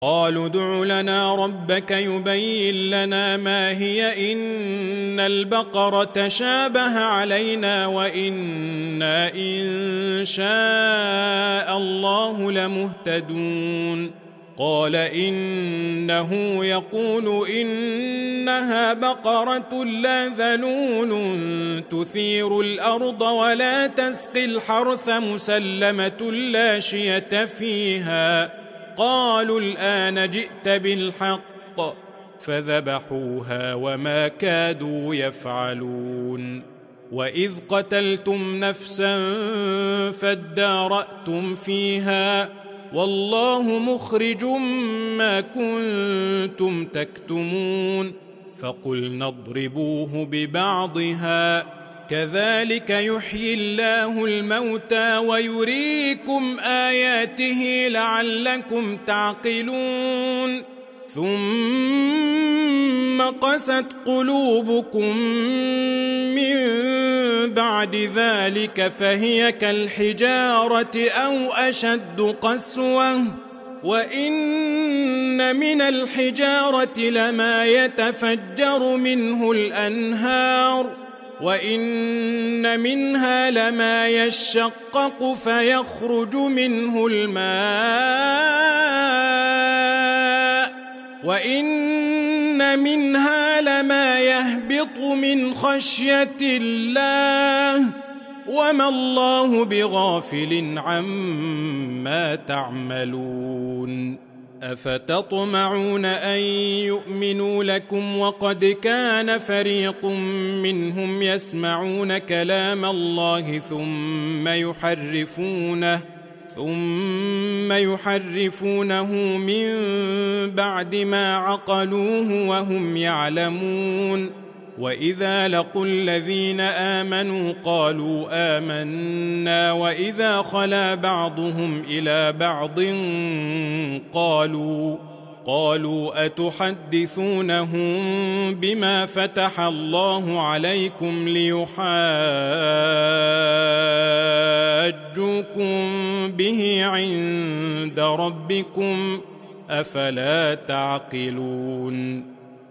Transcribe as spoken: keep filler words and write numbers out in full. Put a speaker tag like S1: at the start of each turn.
S1: قالوا ادع لنا ربك يبين لنا ما هي إن البقرة تشابه علينا وإنا إن شاء الله لمهتدون. قال إنه يقول إنها بقرة لا ذلول تثير الأرض ولا تسقي الحرث مسلمة لا شية فيها. قالوا الآن جئت بالحق فذبحوها وما كادوا يفعلون. وإذ قتلتم نفسا فادارأتم فيها والله مخرج ما كنتم تكتمون. فقلنا اضربوه ببعضها كذلك يحيي الله الموتى ويريكم آياته لعلكم تعقلون. ثم قست قلوبكم من بعد ذلك فهي كالحجارة أو أشد قسوة وإن من الحجارة لما يتفجر منه الأنهار وإن منها لما يشقق فيخرج منه الماء وإن منها لما يهبط من خشية الله وما الله بغافل عما تعملون. أفتطمعون أن يؤمنوا لكم وقد كان فريق منهم يسمعون كلام الله ثم يحرفونه ثم يحرفونه من بعد ما عقلوه وهم يعلمون. وإذا لقوا الذين آمنوا قالوا آمنا وإذا خلا بعضهم إلى بعض قالوا قالوا أتحدثونهم بما فتح الله عليكم ليحاجوكم به عند ربكم أفلا تعقلون.